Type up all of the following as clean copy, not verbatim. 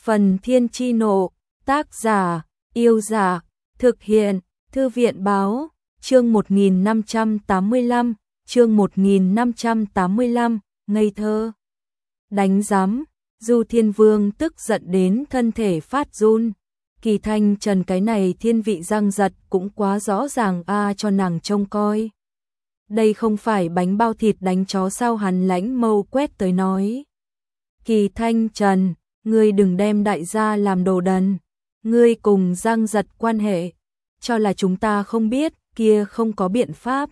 Phần Thiên Chi Nộ, tác giả, Yêu Giả, thực hiện, Thư viện Báo, chương 1585, chương 1585, ngây thơ. Đánh giám, Du Thiên Vương tức giận đến thân thể phát run. Kỳ Thanh Trần cái này thiên vị răng giật cũng quá rõ ràng cho nàng trông coi. Đây không phải bánh bao thịt đánh chó sao, hắn lãnh mâu quét tới nói. Kỳ Thanh Trần, ngươi đừng đem đại gia làm đồ đần. Ngươi cùng răng giật quan hệ, cho là chúng ta không biết, kia không có biện pháp.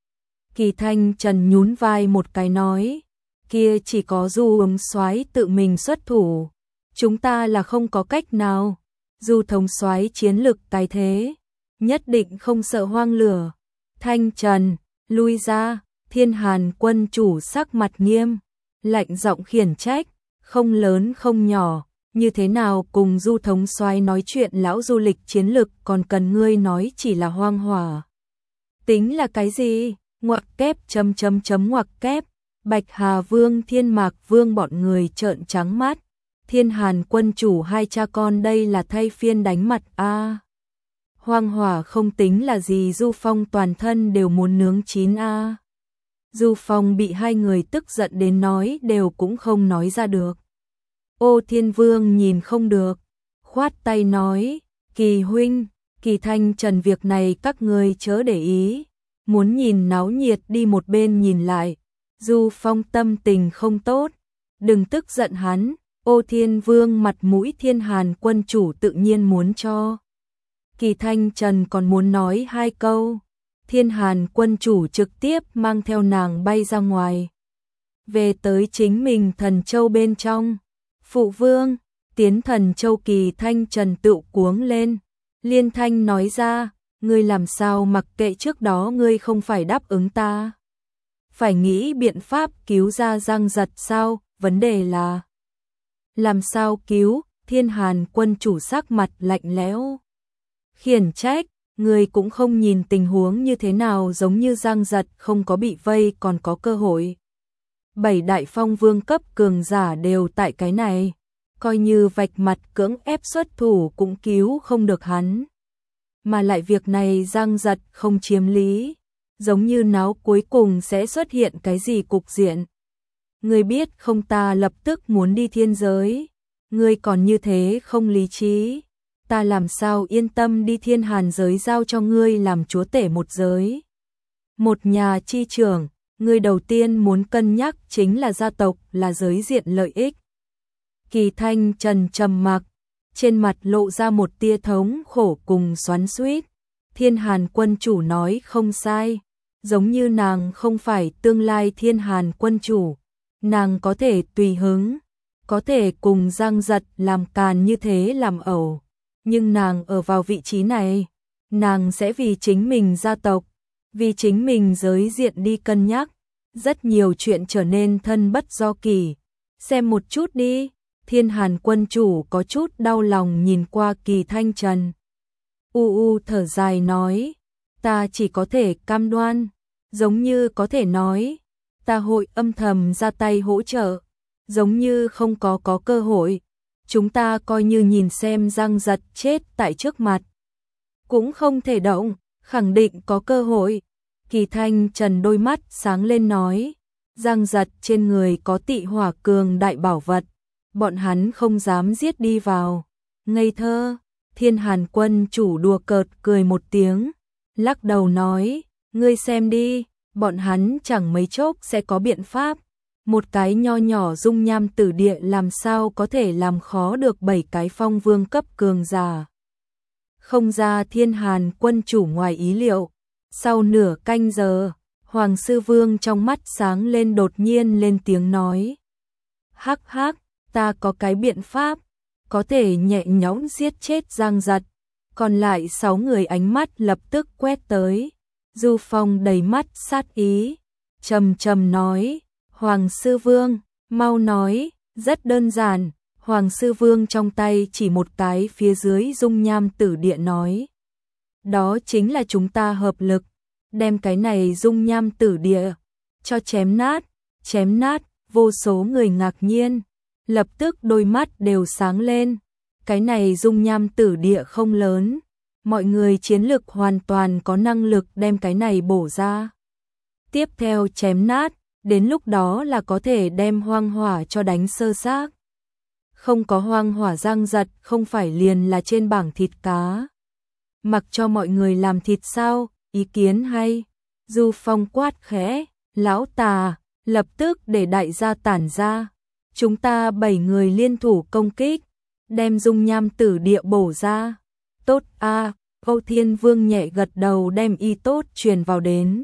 Kỳ Thanh Trần nhún vai một cái nói, kia chỉ có Du soái tự mình xuất thủ, chúng ta là không có cách nào. Du thống soái chiến lực cái thế, nhất định không sợ hoang lửa. Thanh Trần, lui ra. Thiên Hàn quân chủ sắc mặt nghiêm, lạnh giọng khiển trách, không lớn không nhỏ, như thế nào cùng Du thống soái nói chuyện, lão du lịch chiến lực còn cần ngươi nói chỉ là hoang hỏa. Tính là cái gì? Ngoặc kép ngoặc kép. Bạch Hà Vương, Thiên Mạc Vương bọn người trợn trắng mắt. Thiên Hàn quân chủ hai cha con đây là thay phiên đánh mặt a. Hoang hỏa không tính là gì, Du Phong toàn thân đều muốn nướng chín a. Du Phong bị hai người tức giận đến nói đều cũng không nói ra được. Ô Thiên Vương nhìn không được, khoát tay nói, Kỳ huynh, Kỳ Thanh Trần việc này các ngươi chớ để ý, muốn nhìn náo nhiệt đi một bên nhìn lại. Du Phong tâm tình không tốt, đừng tức giận hắn. Ô Thiên Vương mặt mũi Thiên Hàn quân chủ tự nhiên muốn cho. Kỳ Thanh Trần còn muốn nói hai câu, Thiên Hàn quân chủ trực tiếp mang theo nàng bay ra ngoài. Về tới chính mình Thần Châu bên trong. Phụ vương, tiến Thần Châu. Kỳ Thanh Trần tự cuống lên, liên thanh nói ra, ngươi làm sao mặc kệ trước đó ngươi không phải đáp ứng ta. Phải nghĩ biện pháp cứu ra răng giật sao, vấn đề là làm sao cứu. Thiên Hàn quân chủ sắc mặt lạnh lẽo, khiển trách, người cũng không nhìn tình huống như thế nào, giống như răng giật không có bị vây còn có cơ hội. 7 đại phong vương cấp cường giả đều tại cái này, coi như vạch mặt cưỡng ép xuất thủ cũng cứu không được hắn. Mà lại việc này răng giật không chiếm lý, giống như náo cuối cùng sẽ xuất hiện cái gì cục diện. Ngươi biết không, ta lập tức muốn đi thiên giới, ngươi còn như thế không lý trí, ta làm sao yên tâm đi Thiên Hàn giới giao cho ngươi làm chúa tể một giới. Một nhà chi trưởng, ngươi đầu tiên muốn cân nhắc chính là gia tộc, là giới diện lợi ích. Kỳ Thanh Trần trầm mặc, trên mặt lộ ra một tia thống khổ cùng xoắn xuýt. Thiên Hàn quân chủ nói không sai, giống như nàng không phải tương lai Thiên Hàn quân chủ, nàng có thể tùy hứng, có thể cùng răng giật làm càn như thế làm ẩu, nhưng nàng ở vào vị trí này, nàng sẽ vì chính mình gia tộc, vì chính mình giới diện đi cân nhắc, rất nhiều chuyện trở nên thân bất do kỳ. Xem một chút đi. Thiên Hàn quân chủ có chút đau lòng nhìn qua Kỳ Thanh Trần, thở dài nói, ta chỉ có thể cam đoan, giống như có thể nói, ta hội âm thầm ra tay hỗ trợ, giống như không có cơ hội, chúng ta coi như nhìn xem răng giật chết tại trước mặt, cũng không thể động, khẳng định có cơ hội. Kỳ Thanh Trần đôi mắt sáng lên nói, răng giật trên người có tị hỏa cường đại bảo vật, bọn hắn không dám giết đi vào. Ngây thơ. Thiên Hàn quân chủ đùa cợt cười một tiếng, lắc đầu nói, ngươi xem đi, bọn hắn chẳng mấy chốc sẽ có biện pháp. Một cái nho nhỏ dung nham tử địa làm sao có thể làm khó được 7 cái phong vương cấp cường giả. Không ra Thiên Hàn quân chủ ngoài ý liệu. Sau nửa canh giờ, Hoàng Sư Vương trong mắt sáng lên đột nhiên lên tiếng nói, hắc hắc, ta có cái biện pháp, có thể nhẹ nhõm giết chết răng giật. Còn lại 6 người ánh mắt lập tức quét tới. Du Phong đầy mắt sát ý, trầm trầm nói, Hoàng Sư Vương, mau nói. Rất đơn giản. Hoàng Sư Vương trong tay chỉ một cái phía dưới dung nham tử địa nói, đó chính là chúng ta hợp lực, đem cái này dung nham tử địa cho chém nát. Vô số người ngạc nhiên, lập tức đôi mắt đều sáng lên, Cái này dung nham tử địa không lớn, mọi người chiến lực hoàn toàn có năng lực đem cái này bổ ra. Tiếp theo chém nát, đến lúc đó là có thể đem hoang hỏa cho đánh sơ xác. Không có hoang hỏa giang giật không phải liền là trên bảng thịt cá. Mặc cho mọi người làm thịt sao, ý kiến hay. Du Phong quát khẽ, lão Tà, lập tức để đại gia tản ra. Chúng ta 7 người liên thủ công kích, đem dung nham tử địa bổ ra. Tốt a, Âu Thiên Vương nhẹ gật đầu đem y tốt truyền vào đến.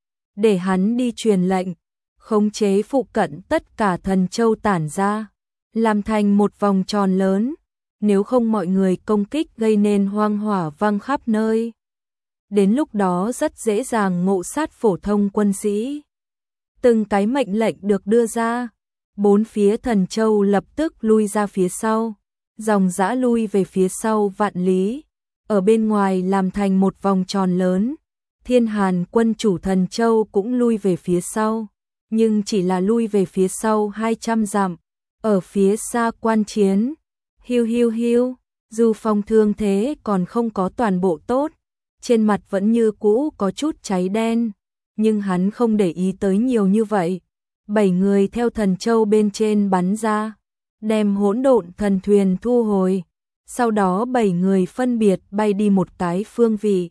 Để hắn đi truyền lệnh, khống chế phụ cận tất cả thần châu tản ra, làm thành một vòng tròn lớn, nếu không mọi người công kích gây nên hoang hỏa văng khắp nơi. Đến lúc đó rất dễ dàng ngộ sát phổ thông quân sĩ. Từng cái mệnh lệnh được đưa ra, bốn phía thần châu lập tức lui ra phía sau, dòng dã lui về phía sau vạn lý, ở bên ngoài làm thành một vòng tròn lớn. Thiên Hàn quân chủ thần châu cũng lui về phía sau, nhưng chỉ là lui về phía sau 200 dặm, ở phía xa quan chiến. Hiu hiu hiu, Du Phong thương thế còn không có toàn bộ tốt, trên mặt vẫn như cũ có chút cháy đen, nhưng hắn không để ý tới nhiều như vậy. 7 người theo thần châu bên trên bắn ra, đem hỗn độn thần thuyền thu hồi, sau đó 7 người phân biệt bay đi một cái phương vị,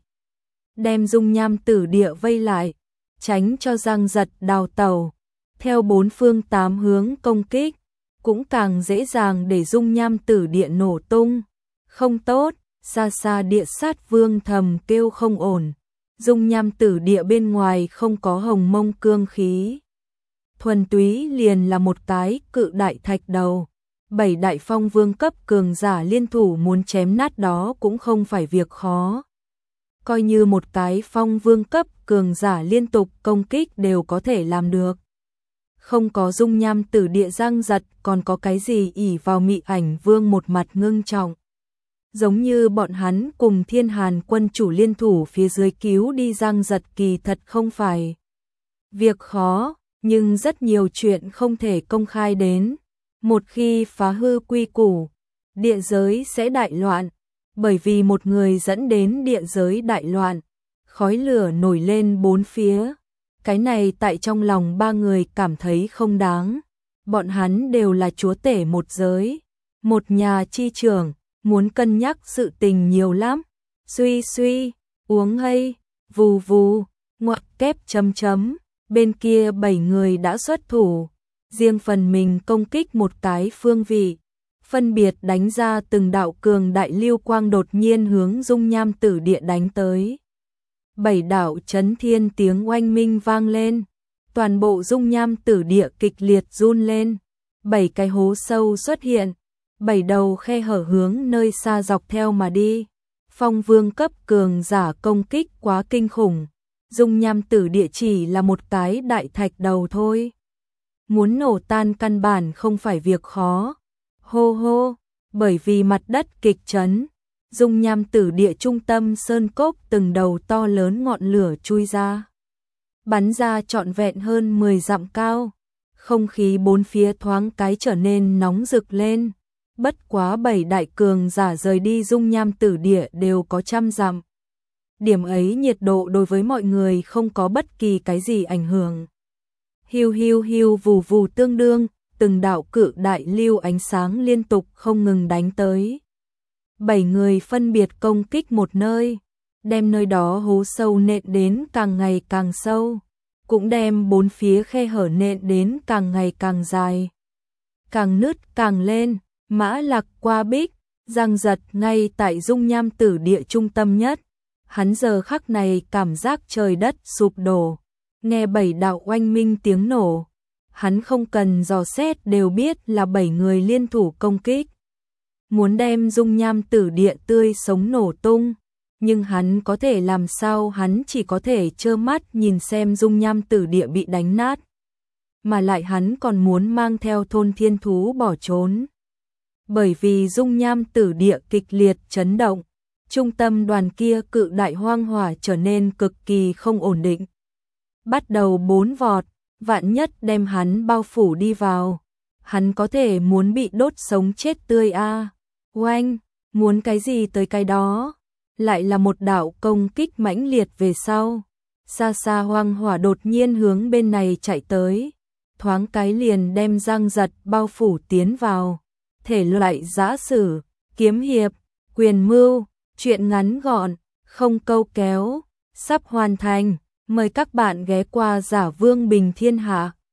đem dung nham tử địa vây lại, tránh cho Giang Giật đào tẩu. Theo 4 phương 8 hướng công kích, cũng càng dễ dàng để dung nham tử địa nổ tung. Không tốt, xa xa địa sát vương thầm kêu không ổn. Dung nham tử địa bên ngoài không có hồng mông cương khí, thuần túy liền là một cái cự đại thạch đầu. 7 đại phong vương cấp cường giả liên thủ muốn chém nát đó cũng không phải việc khó. Coi như một cái phong vương cấp cường giả liên tục công kích đều có thể làm được. Không có dung nham tử địa Giang Giật còn có cái gì ỷ vào Mị Ảnh Vương một mặt ngưng trọng. Giống như bọn hắn cùng Thiên Hàn quân chủ liên thủ phía dưới cứu đi Giang Giật kỳ thật không phải việc khó, nhưng rất nhiều chuyện không thể công khai đến. Một khi phá hư quy củ, địa giới sẽ đại loạn, bởi vì một người dẫn đến địa giới đại loạn, khói lửa nổi lên bốn phía. Cái này tại trong lòng 3 người cảm thấy không đáng. Bọn hắn đều là chúa tể một giới, một nhà chi trưởng, muốn cân nhắc sự tình nhiều lắm. Suy suy, uống hay, vù vù, ngoặc kép chấm chấm. Bên kia 7 người đã xuất thủ, riêng phần mình công kích một cái phương vị, phân biệt đánh ra từng đạo cường đại lưu quang đột nhiên hướng dung nham tử địa đánh tới. 7 đạo chấn thiên tiếng oanh minh vang lên, toàn bộ dung nham tử địa kịch liệt run lên. 7 cái hố sâu xuất hiện, 7 đầu khe hở hướng nơi xa dọc theo mà đi. Phong vương cấp cường giả công kích quá kinh khủng, dung nham tử địa chỉ là một cái đại thạch đầu thôi, muốn nổ tan căn bản không phải việc khó. Hô hô, bởi vì mặt đất kịch chấn, dung nham tử địa trung tâm sơn cốc từng đầu to lớn ngọn lửa chui ra, bắn ra trọn vẹn hơn 10 dặm cao. Không khí bốn phía thoáng cái trở nên nóng rực lên. Bất quá 7 đại cường giả rời đi dung nham tử địa đều có 100 dặm. Điểm ấy nhiệt độ đối với mọi người không có bất kỳ cái gì ảnh hưởng. Hiu hiu hiu vù vù tương đương, từng đạo cự đại lưu ánh sáng liên tục không ngừng đánh tới. 7 người phân biệt công kích một nơi, đem nơi đó hố sâu nện đến càng ngày càng sâu, cũng đem bốn phía khe hở nện đến càng ngày càng dài, càng nứt càng lên. Mã Lạc qua bích, Giang Giật ngay tại dung nham tử địa trung tâm nhất. Hắn giờ khắc này cảm giác trời đất sụp đổ, nghe 7 đạo oanh minh tiếng nổ, hắn không cần dò xét đều biết là 7 người liên thủ công kích, muốn đem dung nham tử địa tươi sống nổ tung. Nhưng hắn có thể làm sao, hắn chỉ có thể trơ mắt nhìn xem dung nham tử địa bị đánh nát, mà lại hắn còn muốn mang theo thôn thiên thú bỏ trốn. Bởi vì dung nham tử địa kịch liệt chấn động, trung tâm đoàn kia cự đại hoang hỏa trở nên cực kỳ không ổn định, bắt đầu 4 vọt, vạn nhất đem hắn bao phủ đi vào, hắn có thể muốn bị đốt sống chết tươi a. Oanh, muốn cái gì tới cái đó. Lại là một đạo công kích mãnh liệt về sau. Xa xa hoang hỏa đột nhiên hướng bên này chạy tới. Thoáng cái liền đem Giang Giật bao phủ tiến vào. Thể loại giã sử, kiếm hiệp, quyền mưu, truyện ngắn gọn, không câu kéo, sắp hoàn thành. Mời các bạn ghé qua Giả Vương Bình Thiên Hạ.